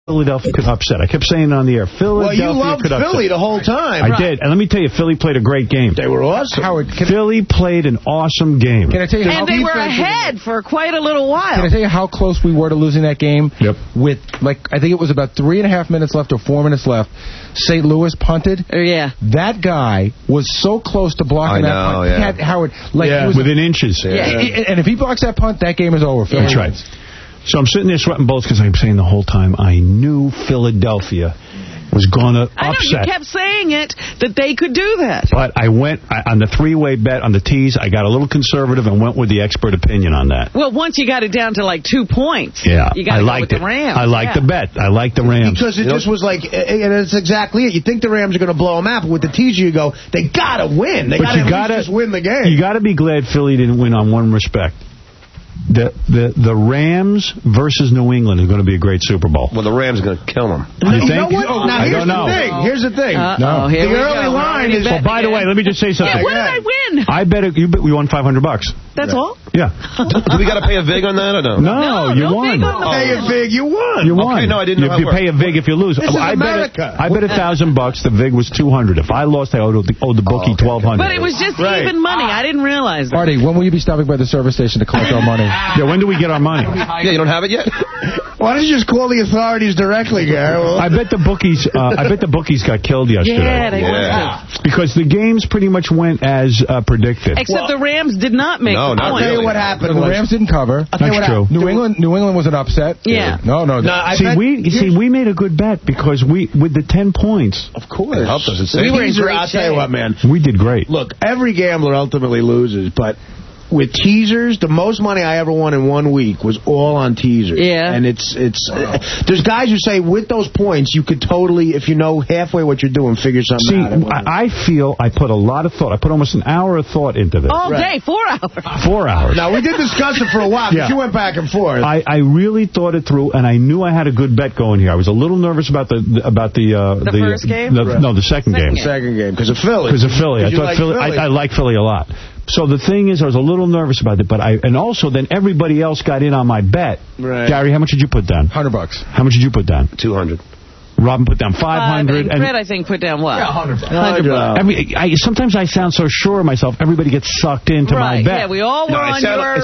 Philadelphia could upset. I kept saying it on the air. Philadelphia you loved could upset. Philly the whole time. I did. And let me tell you, Philly played a great game. They were awesome. Howard, Philly played an awesome game. Can I tell you and they were ahead for quite a little while. Can I tell you how close we were to losing that game? Yep. With, I think it was about 3.5 minutes left or 4 minutes left. St. Louis punted. Oh, yeah. That guy was so close to blocking that punt. Yeah. He had Howard, he was within inches. Yeah. And if he blocks that punt, that game is over. That's right. So I'm sitting there sweating bullets because I'm saying the whole time I knew Philadelphia was going to upset. I know, you kept saying it, that they could do that. But I went on the three-way bet on the tees. I got a little conservative and went with the expert opinion on that. Well, once you got it down to 2 points, yeah, you got to go with the Rams. I liked the bet. I liked the Rams. Because it just was and it's exactly it. You think the Rams are going to blow them out, but with the teaser you go, they got to win. They got to just win the game. You got to be glad Philly didn't win on one respect. The Rams versus New England is going to be a great Super Bowl. Well, the Rams are going to kill them. You know what? Now, here's the thing. No. The early line is... Oh, by the way, let me just say something. Yeah, what did I win? I bet we won $500. That's all? Yeah. Do we got to pay a VIG on that or no? No, you won. Pay a VIG, you won. You won. Okay, no, I didn't know how it You pay a VIG if you lose. This is America. I bet $1,000. The VIG was $200. If I lost, I owed the bookie $1,200. But it was just even money. I didn't realize that. Artie, when will you be stopping by the service station to collect our money? Yeah, when do we get our money? Yeah, you don't have it yet? Why don't you just call the authorities directly, Gary? I bet the bookies. I bet the bookies got killed yesterday. Yeah, they must have. Because the games pretty much went as predicted. Except the Rams did not make the point. I'll tell you what happened. The Rams didn't cover. That's true. New England was an upset. Yeah. No. We made a good bet because with the 10 points. Of course. It helped us. I'll tell you what, man. We did great. Look, every gambler ultimately loses, but with teasers, the most money I ever won in 1 week was all on teasers. Yeah. And there's guys who say with those points, you could totally, if you know halfway what you're doing, figure something out. I feel I put a lot of thought. I put almost an hour of thought into this. All day, 4 hours. 4 hours. Now, we did discuss it for a while, because you went back and forth. I really thought it through, and I knew I had a good bet going here. I was a little nervous about the first game? No, the second game. The second game, because of Philly. Because of Philly. I thought Philly. I like Philly a lot. So the thing is, I was a little nervous about it, and also then everybody else got in on my bet. Right. Gary, how much did you put down? $100. How much did you put down? 200. Robin put down 500. And Fred, I think, put down what? Yeah, $100. Sometimes I sound so sure of myself, everybody gets sucked into my bet. Yeah, we all were on your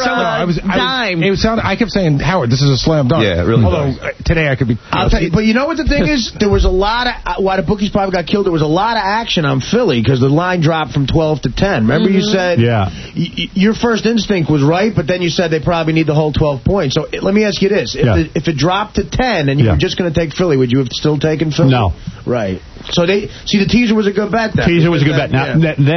dime. I kept saying, Howard, this is a slam dunk. Yeah, it really Although, today I could be... I'll tell you, but you know what the thing is? There was a lot of... Why the bookies probably got killed, there was a lot of action on Philly, because the line dropped from 12 to 10. Remember you said... Yeah. Your first instinct was right, but then you said they probably need the whole 12 points. So let me ask you this. If it dropped to 10 and you were just going to take Philly, would you have still taken Philly? No. Right. So the teaser was a good bet then. Teaser was a good bet. Now,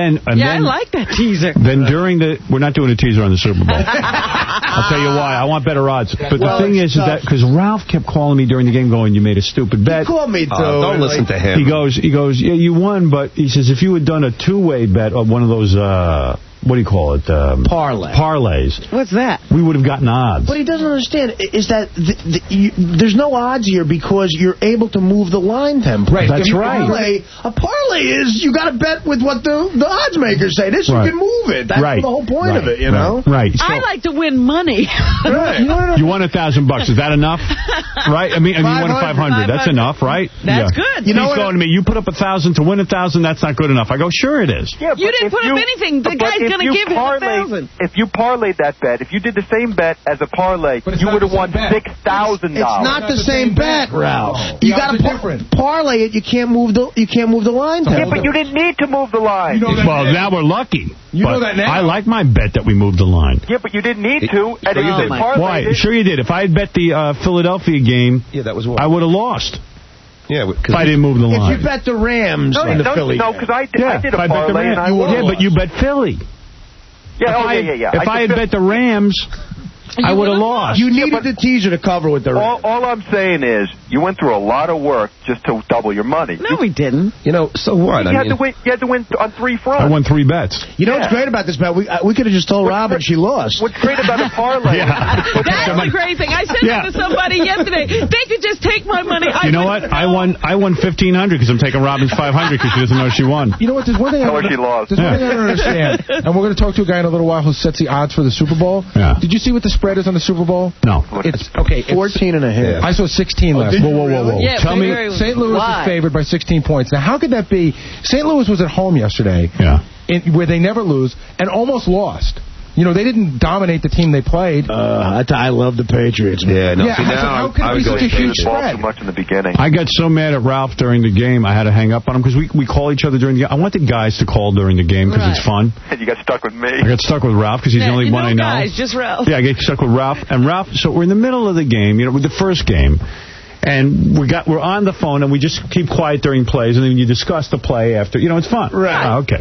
I like that teaser. Then we're not doing a teaser on the Super Bowl. I'll tell you why. I want better odds. But the thing is that because Ralph kept calling me during the game going, you made a stupid bet. He called me, too. Don't listen to him. He goes, yeah, you won, but he says, if you had done a two-way bet on one of those, what do you call it? Parlays. What's that? We would have gotten odds. What he doesn't understand is that there's no odds here because you're able to move the line tempo. Right. That's right. A parlay is you got to bet with what the odds makers say. This, you can move it. That's the whole point of it, you know? Right. So, I like to win money. Right. You won $1,000. Is that enough? Right? I mean, you won 500. That's enough, right? That's good. He's going to me, you put up 1,000 to win 1,000, that's not good enough. I go, sure it is. Yeah, you didn't put up anything. The guy's going to give him 1,000. If you parlayed that bet, if you did the same bet as a parlay, you would have won $6,000. It's not the same bet, Ralph. You got to parlay it. You can't move the line. Yeah, but you didn't need to move the line. Well, now we're lucky. You know that now. I like my bet that we moved the line. Yeah, but you didn't need to. And you did. Why? Sure you did. If I had bet the Philadelphia game, I would have lost. Yeah, if I didn't move the line. If you bet the Rams in the Philly game. No, because I did a parlay and I won. Yeah, but you bet Philly. Yeah, If I had bet the Rams, I would have lost. You needed the teaser to cover with the Rams. All I'm saying is you went through a lot of work just to double your money. No, we didn't. You know, so what? You had to win on 3 fronts. I won 3 bets. You know what's great about this bet? We could have just told Robin she lost. What's great about a parlay? That's the great thing. I said that to somebody yesterday. They could just take my money. I You know what? I won $1,500 because I'm taking Robin's $500 because she doesn't know she won. You know what? There's one thing I don't understand. And we're going to talk to a guy in a little while who sets the odds for the Super Bowl. Yeah. Did you see what the spread is on the Super Bowl? No. It's 14 and a half. I saw 16 last. Whoa. Yeah, Tell me. St. Louis is favored by 16 points. Now, how could that be? St. Louis was at home yesterday, where they never lose, and almost lost. You know, they didn't dominate the team they played. I love the Patriots, man. Yeah, no. Yeah, how could it be such a huge spread? Too much in the beginning. I got so mad at Ralph during the game, I had to hang up on him because we call each other during the game. I want the guys to call during the game because it's fun. And you got stuck with me. I got stuck with Ralph because he's the only one I know. Guys, just Ralph. Yeah, I get stuck with Ralph. And Ralph, so we're in the middle of the game, with the first game. And we're on the phone, and we just keep quiet during plays, and then you discuss the play after. It's fun. Right. Okay.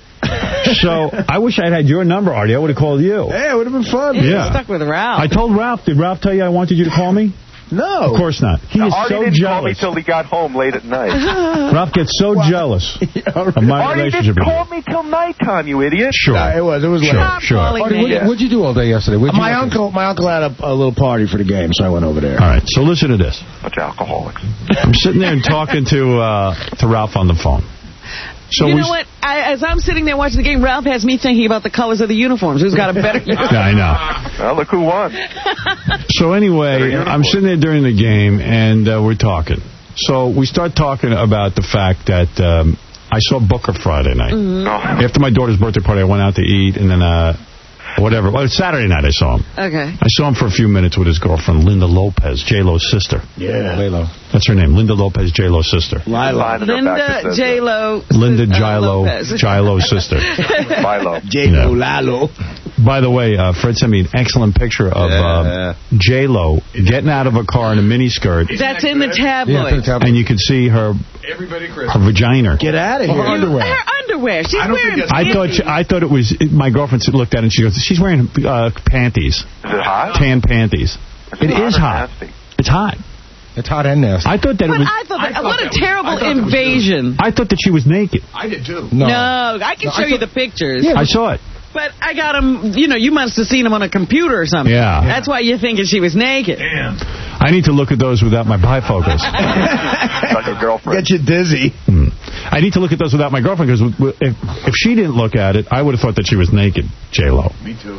So I wish I'd had your number, Artie. I would have called you. Yeah, it would have been fun. Yeah. Stuck with Ralph. I told Ralph. Did Ralph tell you I wanted you to call me? No. Of course not. He is Artie so didn't jealous. call me till he got home late at night. Ralph gets so jealous of my Artie relationship didn't with you. call me till nighttime, you idiot. Sure. It was late. Sure. Artie, what'd you do all day yesterday? My uncle had a little party for the game, so I went over there. All right, so listen to this. Bunch of alcoholics. I'm sitting there and talking to Ralph on the phone. So you know what? As I'm sitting there watching the game, Ralph has me thinking about the colors of the uniforms. Who's got a better uniform? Yeah, I know. Well, look who won. So anyway, I'm sitting there during the game, and we're talking. So we start talking about the fact that I saw Booker Friday night. Mm-hmm. After my daughter's birthday party, I went out to eat, and then whatever. Well, it's Saturday night I saw him. Okay. I saw him for a few minutes with his girlfriend, Linda Lopez, J-Lo's sister. Yeah. Lilo. That's her name, Linda Lopez, J-Lo's sister. Linda J-Lo. Linda J-Lo's sister. Milo. J-Lo Lalo. By the way, Fred sent me an excellent picture of J-Lo getting out of a car in a miniskirt. That's in the tabloid. And you can see her vagina. Get out of here. Her underwear. She's wearing I thought it was, my girlfriend looked at it and she goes, she's wearing panties. Is it hot? Tan panties. It is hot. It's hot. It's hot and nasty. I thought that it was... what a terrible invasion. I thought that she was naked. I did too. No, I can show you the pictures. Yeah, I saw it. But I got him, you must have seen him on a computer or something. Yeah. That's why you're thinking she was naked. Damn. I need to look at those without my bifocals. Like your girlfriend. Get you dizzy. I need to look at those without my girlfriend, because if she didn't look at it, I would have thought that she was naked, J-Lo. Me too.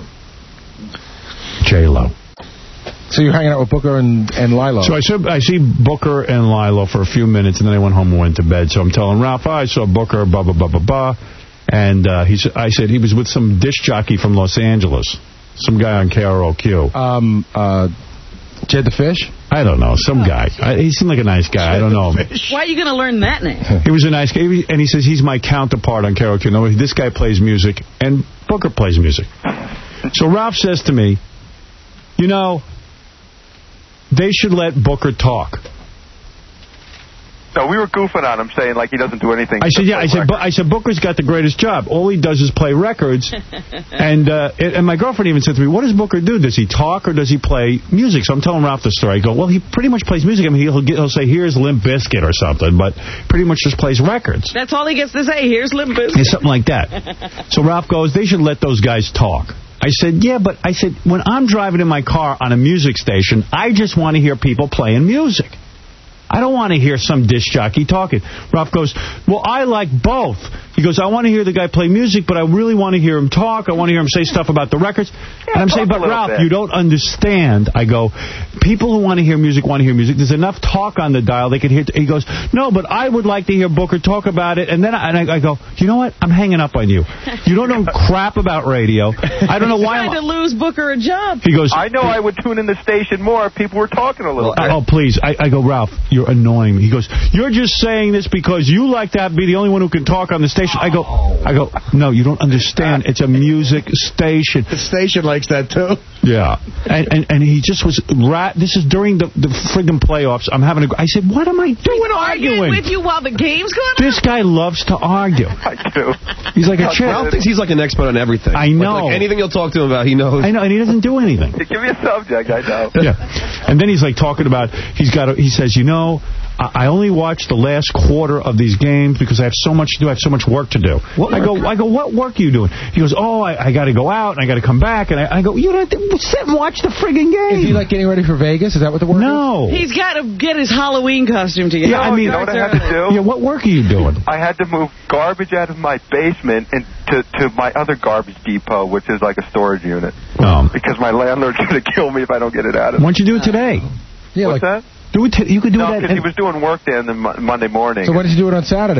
J-Lo. So you're hanging out with Booker and Lilo. So I see Booker and Lilo for a few minutes, and then I went home and went to bed. So I'm telling Ralph, I saw Booker, blah, blah, blah, blah, blah. And I said he was with some disc jockey from Los Angeles, some guy on KROQ. Jed the Fish? I don't know, some guy. He seemed like a nice guy. I don't know. Why are you going to learn that name? He was a nice guy, and he says he's my counterpart on KROQ. No, this guy plays music, and Booker plays music. So Ralph says to me, they should let Booker talk. No, we were goofing on him, saying like he doesn't do anything. I said, Booker's got the greatest job. All he does is play records. and my girlfriend even said to me, what does Booker do? Does he talk or does he play music? So I'm telling Ralph the story. I go, well, he pretty much plays music. I mean, he'll say, here's Limp Bizkit or something, but pretty much just plays records. That's all he gets to say. Here's Limp Bizkit. It's something like that. So Ralph goes, they should let those guys talk. I said, yeah, but when I'm driving in my car on a music station, I just want to hear people playing music. I don't want to hear some disc jockey talking. Ralph goes, well, I like both. He goes, I want to hear the guy play music, but I really want to hear him talk. I want to hear him say stuff about the records. And I'm saying, but Ralph, you don't understand. I go, people who want to hear music want to hear music. There's enough talk on the dial they can hear. He goes, no, but I would like to hear Booker talk about it. And then I go, you know what? I'm hanging up on you. You don't know crap about radio. I don't know why I'm trying to lose Booker a job. He goes, I know I would tune in the station more if people were talking a little bit. Oh, please. I go, Ralph, you're annoying me. He goes, you're just saying this because you like to be the only one who can talk on the station. I go, no, you don't understand. It's a music station. The station likes that, too. Yeah. And he just was, this is during the friggin' playoffs. I said, what am I doing arguing with you while the game's going on? This guy loves to argue. I do. He's like a chick. Ralph thinks he's like an expert on everything. I know. Like anything you'll talk to him about, he knows. I know, and he doesn't do anything. Give me a subject, I know. Yeah. And then he's like talking about, he says, I only watch the last quarter of these games because I have so much to do. I have so much work to do. I go, what work are you doing? He goes, I got to go out and I got to come back. And I go, you don't have to sit and watch the friggin' game. Is he like getting ready for Vegas? Is that what the work is? No. He's got to get his Halloween costume together. Yeah, you know what I had to do? Yeah, what work are you doing? I had to move garbage out of my basement and to my other garbage depot, which is like a storage unit. Because my landlord's going to kill me if I don't get it out of it. Why don't you do it today? Yeah, what's that? You could do that. No, because he was doing work there on the Monday morning. So why did you do it on Saturday?